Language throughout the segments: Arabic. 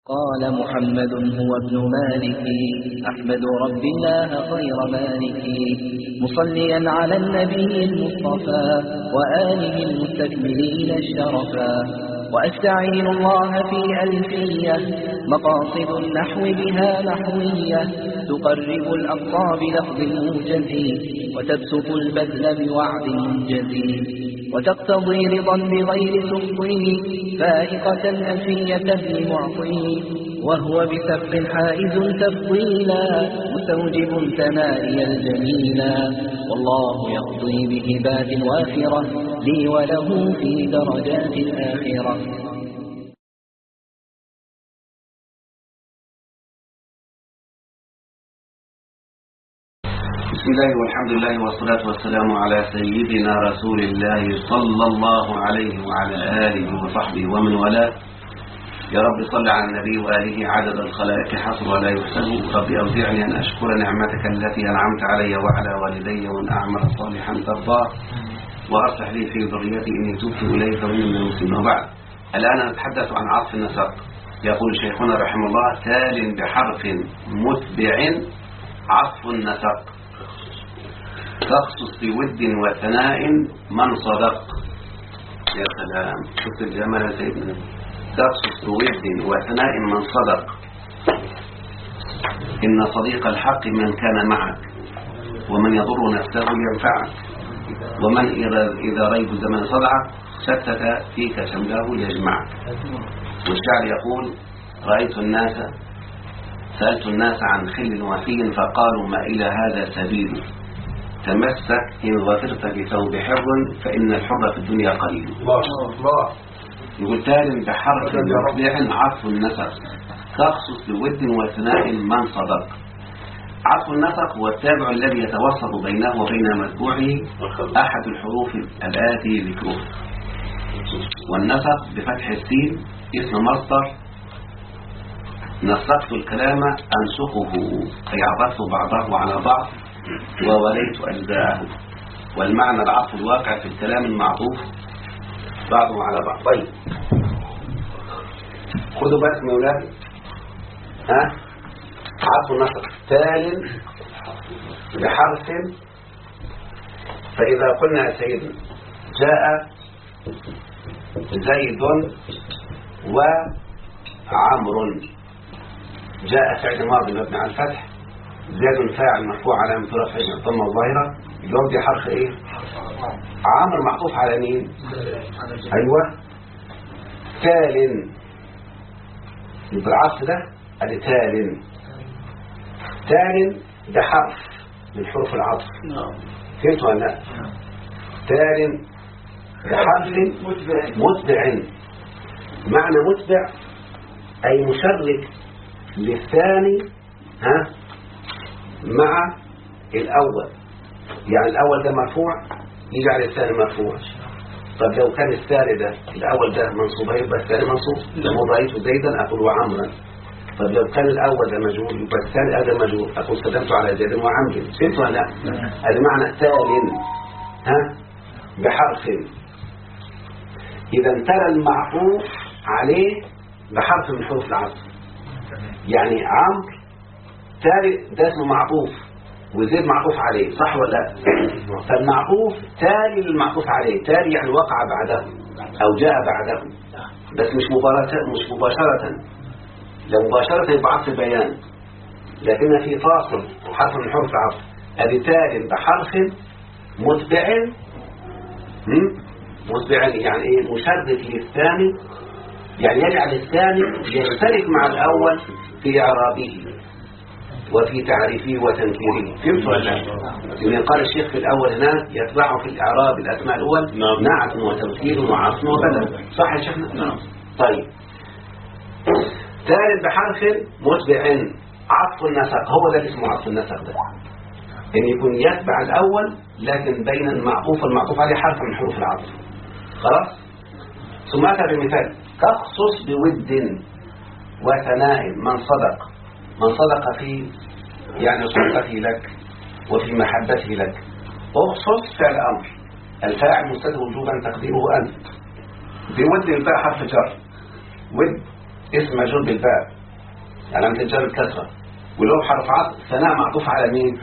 قال محمد هو ابن مالك أحمد رب الله خير مالك مصليا على النبي المصطفى وآله المستكملين الشرفا وأستعين الله في ألفية مقاصد النحو بها نحوية تقرب الأقصى بلفظ موجز وتبسط البذل بوعد منجز وتقتضي رضا بغير سخطه فائقة ألفية لمعطيه وهو بسبق حائز تفضيلا مستوجب ثنائي الجميلا والله يقضي بهبات وافرة لي وله في درجات الآخرة. بسم الله والحمد لله والصلاة والسلام على سيدنا رسول الله صلى الله عليه وعلى آله وصحبه ومن والاه. يا رب صل على النبي وآله عدد الخلائق حصر ولا يحسب. رب أوزعني أن أشكر نعمتك التي أنعمت علي وعلى والدي وأن أعمل صالحا ترضاه وأصلح لي في ذريتي إني تبت إليك ومن المسلمين. وبعد، الآن نتحدث عن عطف النسق. يقول شيخنا رحمه الله: تال بحرف متبع عطف النسق تخصص بود وثناء من صدق. يا سلام، شفت الجمال يا سيدنا. تخصص بود وثناء من صدق. إن صديق الحق من كان معك ومن يضر نفسه ينفعك ومن إذا ريب الزمن صدعك شتت فيك شمله يجمعك. والشعر يقول: رأيت الناس سألت الناس عن خل وفي فقالوا ما إلى هذا سبيل تمسك إن ظفرت بثوب حر فإن الحر في الدنيا قليل. الله. يقول: تال بحرف متبع عطف النسق تخصص بود وثناء من صدق. عطف النسق هو التابع الذي يتوسط بينه وبين متبوعه أحد الحروف الآتي ذكره. والنسق بفتح السين اسم مصدر نسقت الكلام أنسقه، أي عطفت بعضه على بعض ووليت أجزاءه. والمعنى العطف الواقع في الكلام المعطوف بعضه على بعض. طيب، خذوا بالكم يا أولاد. عطف النسق تال بحرف. فإذا قلنا يا سيدنا جاء زيد وعمر، جاء فعل ماضي مبني على الفتح، زيد فاعل مرفوع علامة رفعه الضمة الظاهرة، الواو دي حرف ايه؟ عامر معطوف على مين؟ ايوه، تال. يبقى العطف ده ادي تال. تال ده حرف من حروف العطف. فهمتوا ولا لا؟ تال ده حرف متبع. معنى متبع اي مشرك للثاني مع الأول. يعني الأول ده مرفوع يجعل الثاني مرفوع. طب لو كان الثاني ده الأول ده منصوب يبقى الثاني منصوب. لما رأيت زيدا أقول وعمرا. طب لو كان الأول ده مجهول يبقى الثاني هذا مجهول أقول سلمت على زيد وعمر. فهمت ولا لا؟ هذا معنى تال بحرف. إذا ترى المعطوف عليه بحرف من حروف العطف. يعني عمرو تالي ده اسمه معطوف وزيد معطوف عليه، صح ولا لا؟ فالمعطوف تالي للمعطوف عليه. تالي يعني وقع بعده أو جاء بعده، بس مش مباشرة. لو مباشرة يبقى عطف بيان، لكن في فاصل حرف من حروف العطف. أدي تالي بحرف متبع. متبع يعني ايه؟ مشرك للثاني، يعني يجعل الثاني يشترك مع الأول في إعرابه وفي تعريفه وتنكيره. فهمت ولا لا؟ لأن قال الشيخ في الأول هنا يتبعه في الإعراب الأسماء الأول نعت وتنكير وعصم وبدل. صح يا شيخنا؟ نعم. طيب، ثالث بحرف متبع عطف النسق. هو ده اسمه عطف النسق ده، إن يكون يتبع الأول لكن بين المعطوف والمعطوف عليه حرف من حروف العطف. خلاص؟ ثم أتى بمثال: تخصص بود وثناء من صدق. من صدق فيه يعني صدقته لك وفي محبته لك. اخصص فعل أمر، الفاعل مستتر وجوبا تقديره أنت. بود الباء حرف جر. ود اسم مجرور بالباء علامة الجر الكسرة، والواو حرف عطف، ثناء معطوف على مين؟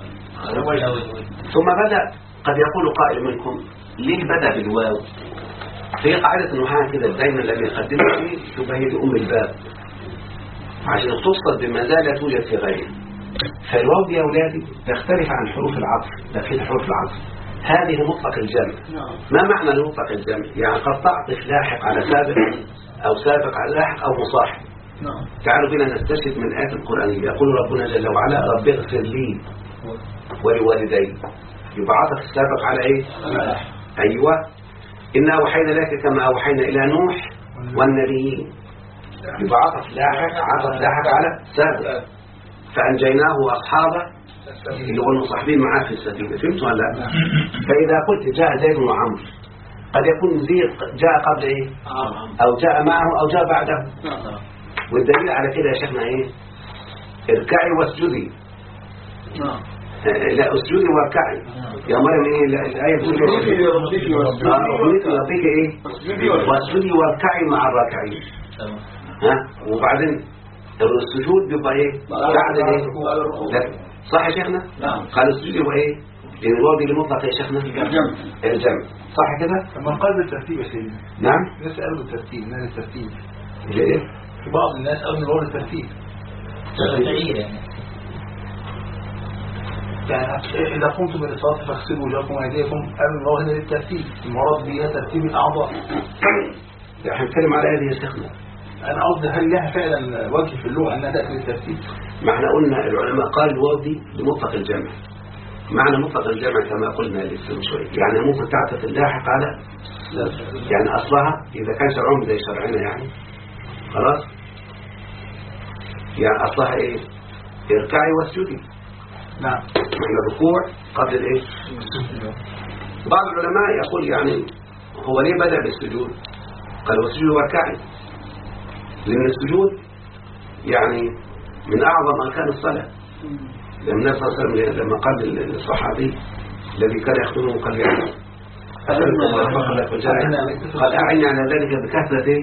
ثم بدأ. قد يقول قائل منكم ليه بدأ بالواو؟ في قاعدة النحاة كده دايما الذي يقدمها فيه تبقى هي أم الباب عشان تفصل بما لا توجد في غيره. فالواو دي يا أولادي تختلف عن حروف العطف، لكن حروف العطف هذه مطلق الجمع. ما معنى مطلق الجمع؟ يعني قد تعطف لاحق على سابق، أو سابق على لاحق، أو مصاحب. تعالوا بنا نستشهد من آيات القرآنية. يقول ربنا جل وعلا رب اغفر لي ولوالدي. يبقى عطف السابق على ايه؟ ايوه. إنا أوحينا لك كما أوحينا إلى نوح والنبيين. يبقى عطف لاحق على سابق. فأنجيناه وأصحابه اللي هو المصاحبين معاه في السفينة. فهمتوا ولا لا؟ فإذا قلت جاء زيد وعمرو قد يكون زيد جاء قبل ايه؟ أو جاء معه أو جاء بعده. والدليل على كده يا شيخنا ايه؟ اركعي واسجدي. لا اسجدي واركعي يا مريم. ايه الآية بتقول ايه؟ ربك ايه؟ واسجدي واركعي مع الراكعين. وبعدين السجود بيبقى ايه؟ بعد ايه؟ صح يا شيخنا؟ قال السجود يبقى ايه؟ لأن الواو دي لمطلق يا شيخنا؟ الجمع. صح كده؟ من قال بالترتيب يا سيدي. نعم؟ الناس قالوا بالترتيب. من الترتيب ليه؟ في بعض الناس قالوا ان الواو الترتيب. يعني إذا قمتم بالصلاة فاغسلوا وجوهكم وأيديكم، قالوا الواو هنا للترتيب، المراد بها ترتيب الأعضاء. احنا نتكلم على هذه يا شيخنا. أنا قصدي هل لها فعلا وجه في اللغة أنها تأتي للترتيب؟ ما احنا قلنا العلماء قال الواو دي لمطلق الجمع. معنى مطلق الجمع كما قلنا لسه شوي، يعني ممكن تعطف اللاحق على، يعني أصلها إذا كان شرعهم زي شرعنا يعني خلاص، يعني أصلها إيه؟ اركعي واسجدي. نعم. معنى الركوع قبل الإيه؟ بعض العلماء يقول يعني هو ليه بدأ بالسجود؟ قال واسجدي واركعي، لأن السجود يعني من أعظم أركان الصلاة. لما النبي صلى الله عليه وسلم لما قال للصحابي الذي كان يخدمه قال يعني قال أعني على ذلك بكثرة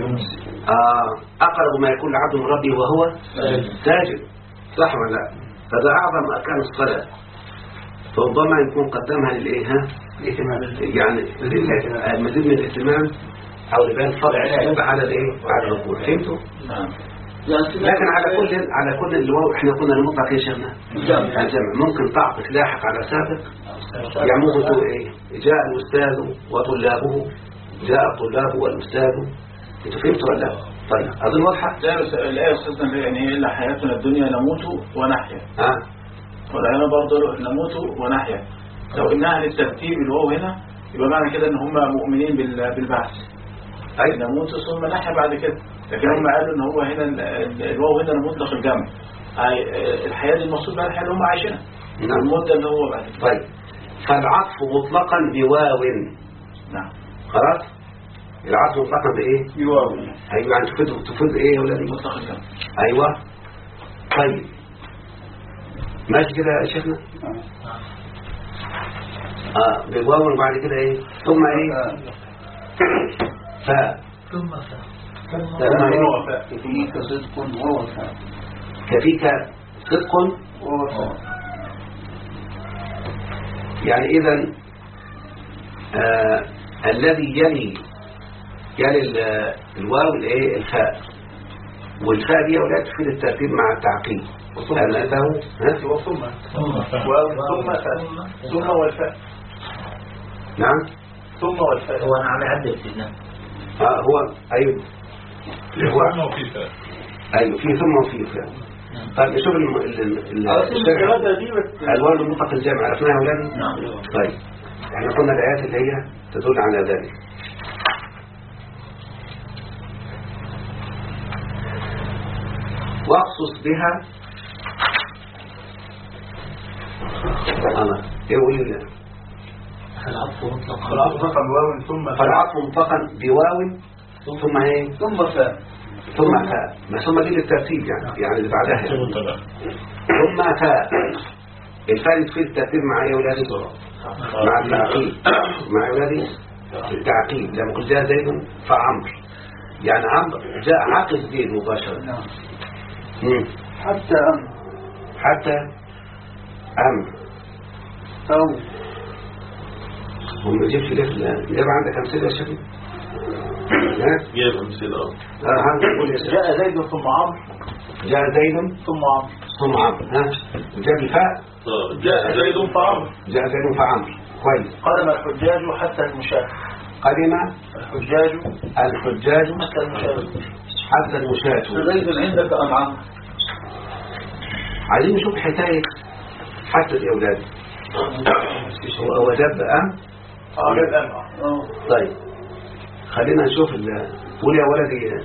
أقرب ما يكون العبد من ربه وهو ساجد. صح ولا لا؟ فهذا أعظم أركان الصلاة، فربما يكون قدمها للإيه؟ يعني مزيد من الاهتمام أو لبيان فضل على الإيه؟ على الركوع. فهمتوا؟ لكن على كل اللي هو احنا كنا المطلق يا شيخنا الجمع. ممكن تعطف لاحق على سابق، يعني ممكن تقول ايه؟ جاء الأستاذ وطلابه، جاء الطلاب والأستاذ. انتوا فهمتوا ولا لا؟ طيب أظن واضحة؟ الآية أستاذنا يعني إلا حياتنا الدنيا نموت ونحيا. والآية برضه نموت ونحيا. لو إنها للترتيب الواو هنا يبقى معنى كده إن هم مؤمنين بالبعث. أي نموت ثم نحيا بعد كده. لكن هم قالوا ان هو هنا الواو هنا مطلق الجمع. الحياة دي المقصود بها الحياة اللي هم عايشينها. المدة اللي هو بعد. طيب فالعطف مطلقا بواو. نعم. خلاص العطف مطلقا بايه؟ بواو. ايوه يعني تفيد ايه يا ولادي؟ مطلق الجمع. ايوه. طيب ماشي كده يا شيخنا؟ بواو وبعد كده ايه؟ ثم ايه؟ ثم كفيك صدق ووفاء. كفيك صدق ووفاء. يعني إذن الذي يلي الواو الايه؟ الفاء. والفاء دي أولاد تفيد الترتيب مع التعقيب. ثم والفاء. نعم. ثم والفاء. هو أنا عم يعدل سيدنا. هو أيوه ثم وفي فاء. أيوه في ثم وفي فاء. طيب شوف الواو المطلق الجامع عرفناها يا أولادي؟ نعم. طيب احنا قلنا الآيات اللي هي تدل على ذلك. واقصص بها يقول لنا العطف مطلقا. العطف مطلقا بواو ثم فالعطف مطلقا بواو ثم ايه؟ ثم فاء. ثم فاء. ما ثم دي للترتيب يعني اللي بعدها ثم فاء. الفاء تفيد الترتيب مع ايه يا ولادي؟ مع التعقيب. مع اولادي التعقيب. لما قلت جاء زيد فعمر يعني عمرو جاء عقب زيد مباشرة. نعم. حتى أمر حتى أمر أو هم يجيبش ليه جاب عندك أمثلة يا شيخ؟ جاب أمثلة. هذا يقول يا شيخ جاء زيد ثم عمرو جاء زيد ثم عمرو ثم عمرو. جاب الفاء جاء زيد فعمرو جاء زيد فعمرو. كويس. قدم الحجاج حتى المشاة. قدم الحجاج حتى المشاة. زيد عندك أم عمرو؟ عايزين نشوف حكاية حتى الأولاد. هو جاب جاب أم. طيب خلينا نشوف قول يا ولدي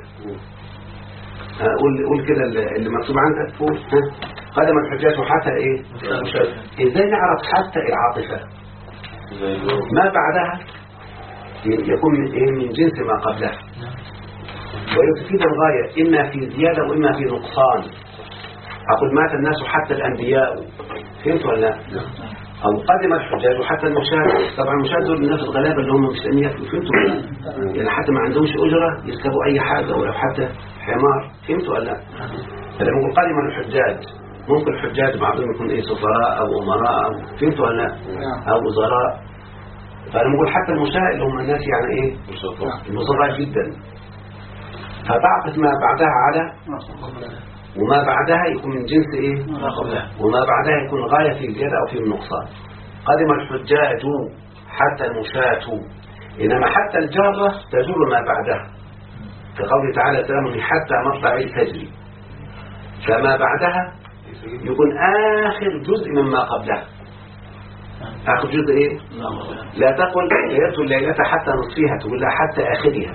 قول كده اللي مكتوب عندك فوق. قدم الحجاج حتى ايه؟ ازاي نعرف حتى العاطفة ما بعدها يكون من ايه؟ من جنس ما قبلها، ويفيد الغاية اما في زيادة واما في نقصان. اقول مات الناس حتى الانبياء، فهمت ولا لا؟ او قدم الحجاج حتى المشاة. طبعا المشاة دول الناس الغلابة اللي هم مش امنيات، فهمتوا ولا لا؟ يعني حتى ما عندهمش اجرة يسلبوا اي حاجة ولو حتى حمار، فهمتوا ولا لا؟ فلما نقول قدم الحجاج ممكن الحجاج بعضهم يكون ايه؟ سفراء او امراء او فهمتوا ولا لا؟ او وزراء. فلما نقول حتى المشاة اللي هم الناس يعني ايه؟ المصراء جدا. فبعث ما بعدها على وما بعدها يكون من جنس ايه؟ وما بعدها يكون غاية في الزيادة او في النقصان. قدم الحجاج حتى المشاة، انما حتى الجارة تجر ما بعدها كقوله تعالى سلام حتى مطلع الفجر. فما بعدها يكون آخر جزء مما قبلها. آخر جزء إيه؟ لا تقل ليلة الليلة حتى نصفها، تقول لها حتى آخرها.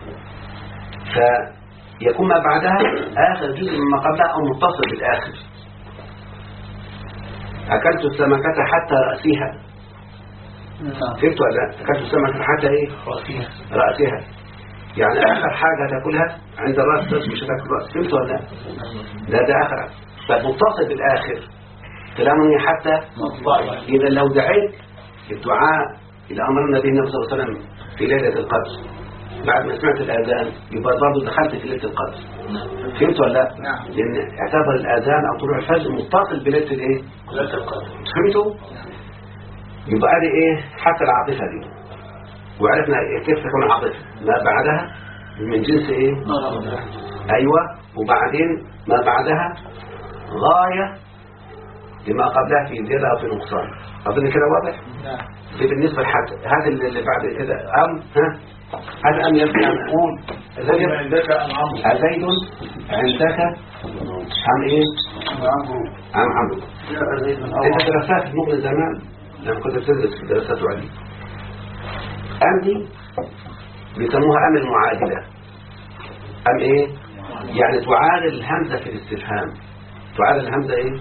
فيكون ما بعدها آخر جزء مما قبلها أو متصل بالآخر. أكلت السمكة حتى رأسها، فهمت ولا لا؟ أكلت السمكة حتى إيه؟ رأسها. يعني آخر حاجة تأكلها عند الرأس بس، مش هتاكل الرأس، فهمت ولا لا؟ لا ده آخر. فمتصل بالآخر كلامني حتى إذا لو دعيت الدعاء إلى أمر النبي صلى الله عليه وسلم في ليلة القدر بعد ما سمعت الآذان يبقى برضه دخلت في ليلة القدر، فهمت ولا لا؟ لأن اعتبر الآذان أو طلوع الفجر متصل بليلة الإيه؟ ليلة القدر، فهمتوا؟ يبقى هذه إيه؟ حتى العاطفة دي، وعرفنا كيف تكون العاطفة ما بعدها من جنس إيه؟ أيوة. وبعدين ما بعدها غاية لما قبلها في زيادة أو في نقصان. أظن كده واضح؟ في بالنسبة لحد هذا اللي بعد كده هذا أم يبقى نقول زيد عندك أم عمرو. زيد عندك عن إيه؟ عن عمرو. أنت درسات في مغني زمان لما كنت تدرس دراسات عليا. أم دي بيسموها أم المعادلة. أم إيه؟ يعني تعادل الهمزة في الاستفهام. تعادل الهمزة إيه؟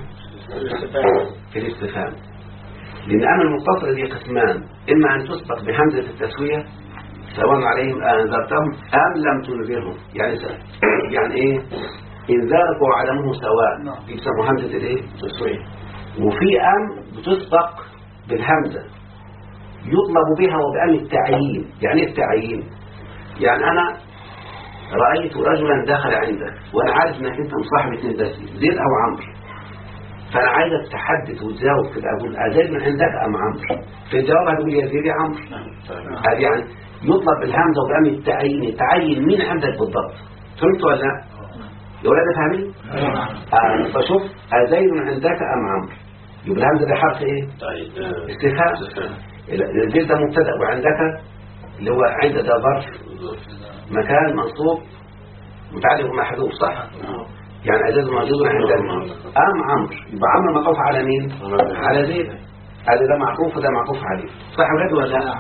في الاستفهام. لأن أم المتصلة دي قسمان، إما أن تسبق بهمزة التسوية سواء عليهم أنذرتهم أم لم تنذرهم، يعني إيه؟ إنذارك وعدمه سواء، يسمى همزة الإيه؟ التسوية. وفي أم بتسبق بالهمزة يطلب بها وبأم التعيين. يعني إيه التعيين؟ يعني أنا رأيت رجلا دخل عندك وأنا عارف أنك أنت مصاحب اثنين بس زيد أو عمرو، فأنا عايزك تحدد وتجاوب كده، أقول أزيد من عندك أم عمرو؟ في الجواب هتقول يا زيد يا عمرو. هذا يعني يطلب بالهمزة وبأم التعيين، تعين مين عندك بالضبط، فهمت ولا لا؟ يا ولاد فاهمين؟ فشوف أزيد من عندك أم عمرو، يبقى الهمزة ده حرف إيه؟ استفهام. زيد ده مبتدأ وعندك اللي هو عند ده ظرف مكان منصوب متعلق ومحذوف، صح؟ يعني أزاز موجود عند أم عمرو، يبقى عمرو معطوف على مين؟ على زيد. هذا ده معطوف وده معطوف عليه، صح ولاد ولا لا؟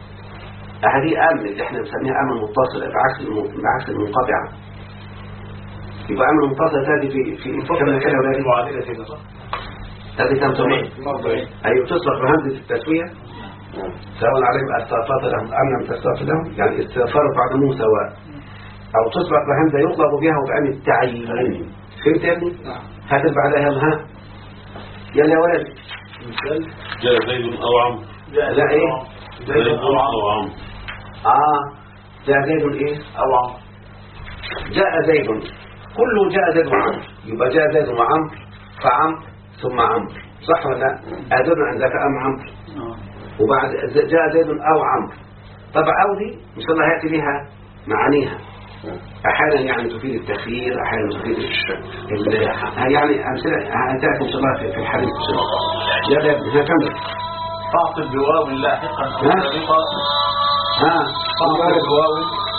هذه أم اللي احنا بنسميها أم المتصلة بعكس المنقطعة. يبقى أم المتصلة هذه في كم كده ولاد؟ المعادلة كده صح؟ هذه كم سمعين؟ أيوة تسبق بهمزة التسوية سواء عليهم استغفرت لهم أم لم تستغفر لهم، يعني استغفار بعدمه سواء، أو تسبق بهمزة يطلب بها وبأم التعيين. فهمت يا ابني؟ هذا بعدها ها يلا يا ولد جاء زيد أو عمرو. لا إيه؟ زيد أو عمرو. جاء زيد إيه؟ أو عمرو. جاء زيد، كله جاء زيد وعمر، يبقى جاء زيد وعمر فعمر ثم عمر، صح ولا لا؟ أزيد عندك أم عمر، وبعد جاء زيد أو عمر. طبعا أو دي إن شاء الله هيأتي لها معانيها، أحيانا يعني تفيد التخيير، أحيانا تفيد يعني أمثلة هتأتي إن شاء الله في الحديث إن شاء الله. يا ابن هكمل فاعطل بواو لاحقا أو سابقا. فاعطل بواو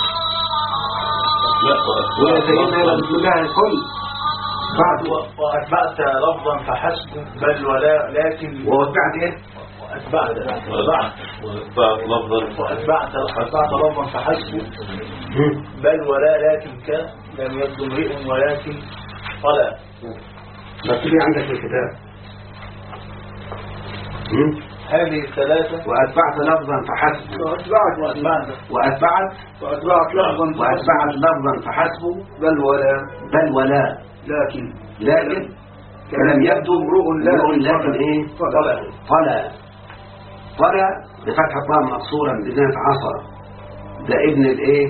ولا سيدنا بسم الله الكل بعد وأتبعت لفظا فحسب بل ولا لكن وأتبعت إيه؟ وأتبعت لفظا فحسب بل ولا لكن لم يبدو امرئ ولكن طلع. بس ليه عندك في الكتاب هذه الثلاثة. وأتبعت لفظا فحسب وأتبعت لفظا فحسب بل ولا لكن لم يبدو امرؤ لكن ايه؟ طلع بفتح الطاء مقصورا بذات عصا، ده ابن الايه؟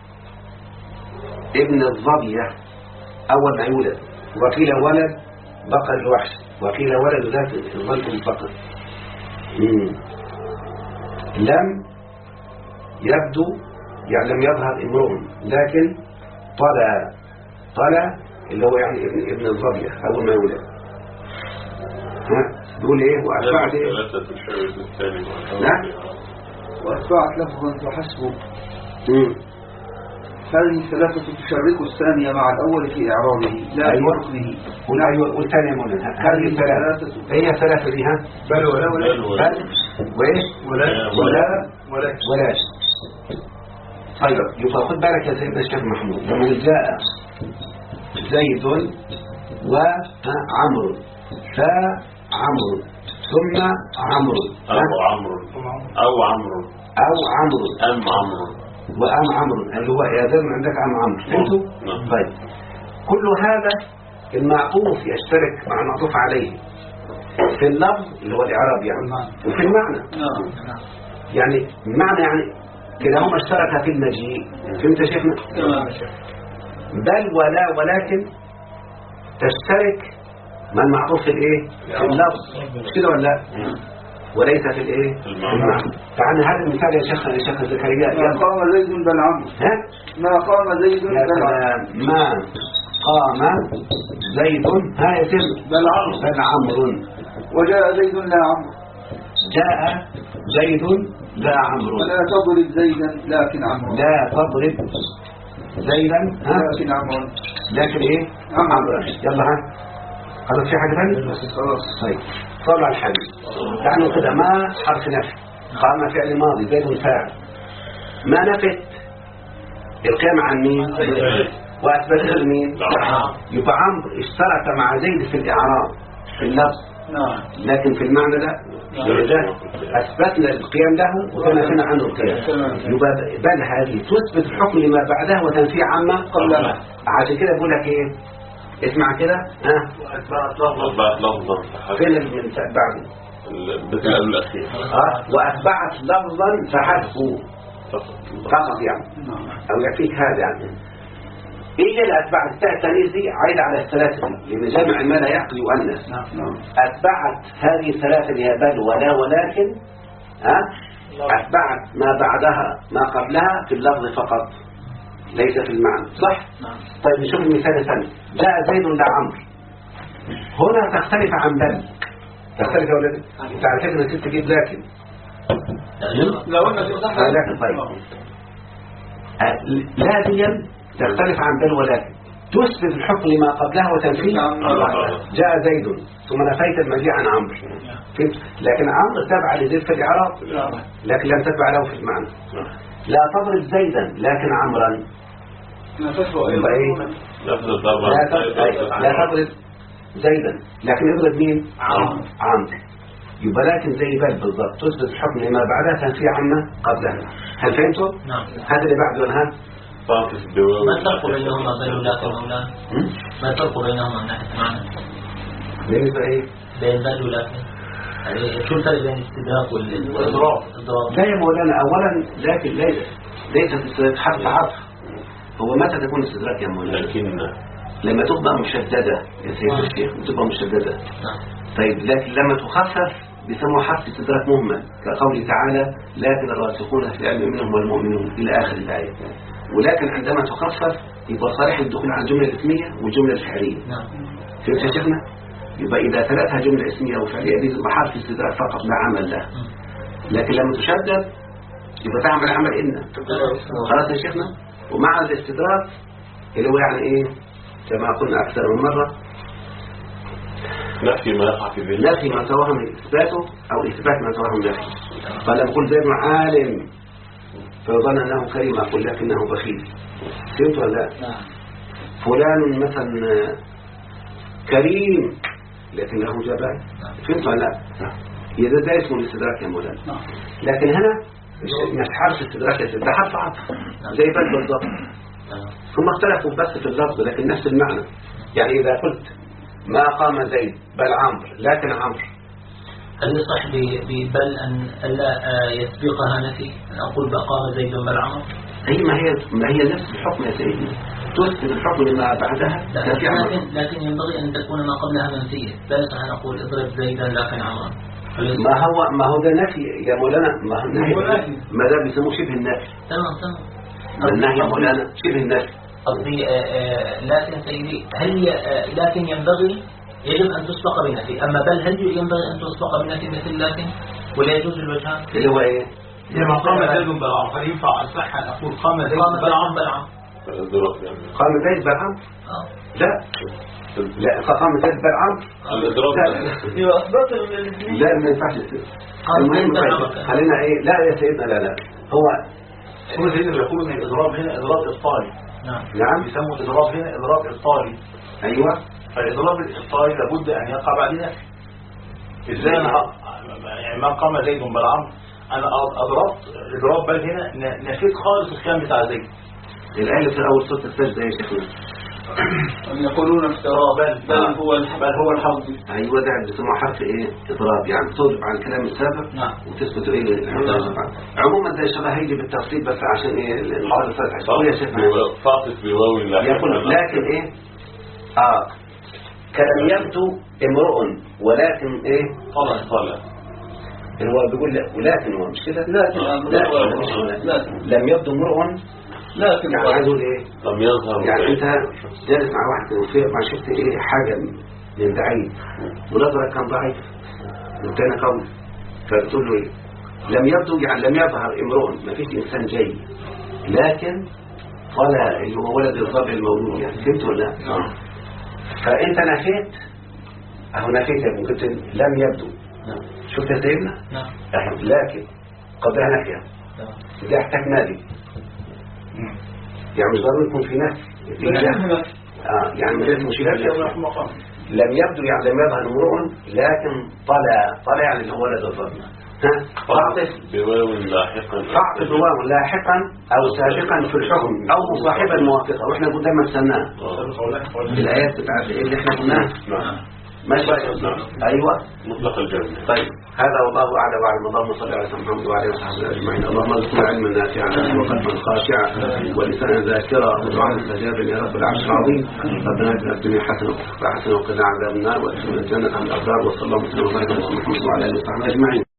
ابن الظبية اول ما يولد، وقيل ولد بقر الوحش، وقيل ولد ذات ظلف البقر. لم يبدو يعني لم يظهر امرؤ لكن طلع اللي هو يعني ابن الظبية أول ما يولد. دول إيه؟ وأتبعت إيه؟ وأتبعت لفظا فحسبه. هذه ثلاثة تشرك الثانية مع الأول في إعرابه لا في ركنه. والثانية مولانا هذه الثلاثة هي ثلاثة فيها بل ولا وإيش؟ ولا. طيب يبقى خد بالك يا سيدنا الشيخ محمود، لما جاء زيد وعمر فعمر ثم عمر أو عمرو أم عمرو وأم عمرو اللي هو يا زلمة عندك أم عمرو فهمتوا؟ طيب كل هذا المعطوف يشترك مع المعطوف عليه في اللفظ اللي هو الإعراب يعني وفي المعنى. يعني المعنى يعني كلاهما اشترك في المجيء. فهمت يا شيخنا؟ بل ولا ولكن تشترك مع المعطوف في الايه؟ في اللفظ مش كده ولا لا؟ وليس في الايه؟ في المعنى. تعالى هذا المثال يا شيخ زكريا. ما قام زيد بل عمرو. ما قام زيد بل عمرو. ما قام زيد بل عمرو. وجاء زيد لا عمرو. جاء زيد لا عمرو. ولا تضرب زيدا لكن عمرو. لا تضرب زيدا لكن عمرو. لكن ايه؟ عمرو. يلا خلاص في حاجة ثانية؟ خلاص. طيب صلى على الحبيب. يعني كده ما حرف نفي، قام فعل ماضي زيد فاعل، ما نفت القيام عن مين؟ وأثبتها لمين؟ يبقى عمرو اشترك مع زيد في الإعراب في اللفظ لكن في المعنى لا. لذلك أثبتنا القيام له وتنفينا عنه القيام. يبقى بل هذه تثبت الحكم لما بعدها وتنفي عما قبلها. عشان كده بقول لك ايه؟ اسمع كده وأتبعت لفظا فين من بعده البدل الأخير وأتبعت لفظا فحسبه فقط يعني أو يكفيك هذا يعني. إيه الأتباع التأنيث دي عايدة على الثلاثة لأن جمع ما لا يعقل يؤنث. أتبعت هذه الثلاثة اللي هي بل ولا ولكن أتبعت ما بعدها ما قبلها في اللفظ فقط ليس في المعنى صح؟ طيب نشوف المثال الثاني. جاء زيد لا عمرو. هنا تختلف عن بل. تختلف يا ولد انت على فكرة نسيت تجيب لكن لو قلنا صح لكن طيب لا دي تختلف عن بل ولكن تثبت الحكم لما قبلها وتنفيه. جاء زيد ثم نفيت المجيء عن عمرو لكن عمرو تبع لزيد في الإعراب لكن لم تتبع له في المعنى. لا تضرب زيدا لكن عمرا يبقى ايه؟ لا تضرب زيدا لكن يضرب مين؟ عمرو. يبقى لكن زي بل بالضبط تثبت الحكم لما بعدها تنفي عما قبلها. هل فهمتوا؟ هذا اللي بعده لها ما الفرق بينهما بين ولاة ومولاه؟ ما الفرق بينهما من ناحية المعنى؟ بالنسبة ايه؟ بين بل ولاة يعني شو الفرق بين الاستدراك والإضراب؟ لا يا مولانا أولا لكن ليست حرف عطف هو متى تكون استدراك يا مولانا؟ لكن لما تبقى مشددة يا سيد الشيخ، تبقى مشددة. طيب لكن لما تخفف بيسموه حرف استدراك مهمل، كقوله تعالى لكن الراسخون في العلم منهم والمؤمنون إلى آخر الآية. ولكن عندما تخفف يبقى صريح الدخول على الجملة الاسمية والجملة الفعلية. فهمت يا شيخنا؟ يبقى إذا ثلاثها جملة اسمية وفعلية دي تبقى حرف استدراك فقط لا عمل له. لكن لما تشدد يبقى تعمل عمل إن. خلاص يا شيخنا؟ ومع الاستدراك اللي هو يعني إيه؟ كما قلنا أكثر من مرة، نفي ما يقع في ذلك، نفي ما توهم إثباته أو إثبات ما توهم نفي. فلما أقول زيد عالم فيظن أنه كريم، أقول لكنه بخيل. فهمت ولا لا؟ فلان مثلا كريم لكنه جبان. فهمت ولا لا؟ إذا ده اسمه الاستدراك يا مولانا. لكن هنا مش حرف استدراك، ده حرف عطف زي بل بالضبط. ثم اختلفوا بس في اللفظ لكن نفس المعنى. يعني إذا قلت ما قام زيد بل عمرو لكن عمرو، هل يصح ببل أن لا يسبقها نفي؟ أن أقول بقام زيد بل عمرو؟ أي ما هي نفس الحكم يا سيدي، تثبت الحكم لما بعدها. لكن ينبغي أن تكون ما قبلها منفية. لا يصح أن أقول اضرب زيدا لكن عمرو. ما هو ده نفي يا مولانا. ما هو نفي، ما ده بيسموه شبه النفي. تمام. النهي يا مولانا شبه النفي. قصدي لكن سيدي هل لكن ينبغي يجب أن تسبق بنفي، أما بل هل ينبغي أن تسبق بنفي مثل لكن ولا يجوز الوجهان؟ اللي هو إيه؟ لما قام زيد بالعمر هل ينفع أصح أن أقول قام زيد بالعمر؟ قام زيد بالعمر؟ لا قام زيد بالعمر. لا ما ينفعش يصير. المهم خلينا إيه؟ لا يا سيدنا لا هو زي اللي بيقولوا ان الاضراب هنا اضراب اضطاري. نعم بيسموا الاضراب هنا اضراب اضطاري. ايوه. فالاضراب الاضطاري لابد ان يقع بعد نفي. ازاي انا يعني ما قام زيد بالعمر انا اضربت اضراب بل هنا نفيت خالص الكلام بتاع زيد. الايه في اول سوره السجده يا شيخنا يقولون افتراء بل هو الحق. ايوه ده بيسموه حرف ايه؟ اضراب، يعني تضرب عن الكلام السابق. نعم. وتثبت ايه عموما ده شبه هيجي بالتفصيل بس عشان ايه الحوار الفتح يا شيخنا فاقط بواو الله يقول لكن ايه كلم يبدو امرؤ ولكن ايه طلع هو بيقول ولكن هو مش كده لم يبدو امرؤ لكن يعني عايز اقول ايه لم يظهر يعني انت جالس مع واحد وفيه ما شفت ايه حاجه من بعيد ونظرك كان ضعيف والتاني قوي فبتقول له ايه لم يبدو يعني لم يظهر امرؤ ما فيش انسان جاي لكن طلع اللي هو ولد الضب المولود يعني فهمت ولا لا فانت نفيت اهو نفيت ممكن لم يبدو شفت يا سيدنا لكن قدرها نفيها ده يحتاج نادي يعني مش ضروري يكون في نفي يعني مش مشكلة لم يبدو يعني لم يظهر امرؤ لكن طلع يعني اللي هو ولد الضب فاعطف بواو لاحقا او سابقا في الحكم او مصاحبا موافقا واحنا كنا دايما استناه الايات بتاعت اللي احنا قلناها ماشي ايوه مطلق الجنة طيب هذا والله اعلى واعلم اللهم صل على سيدنا محمد وعلى اله وصحبه اجمعين اللهم ارزقنا علما نافعا وقلبا خاشعا ولسانا ذاكرا ودعاء مستجابا يا رب العرش العظيم ربنا اتنا في الدنيا حسنه وقنا عذاب النار وادخلنا الجنه مع الابرار وصلى الله وسلم وبارك على محمد وعلى اله وصحبه اجمعين.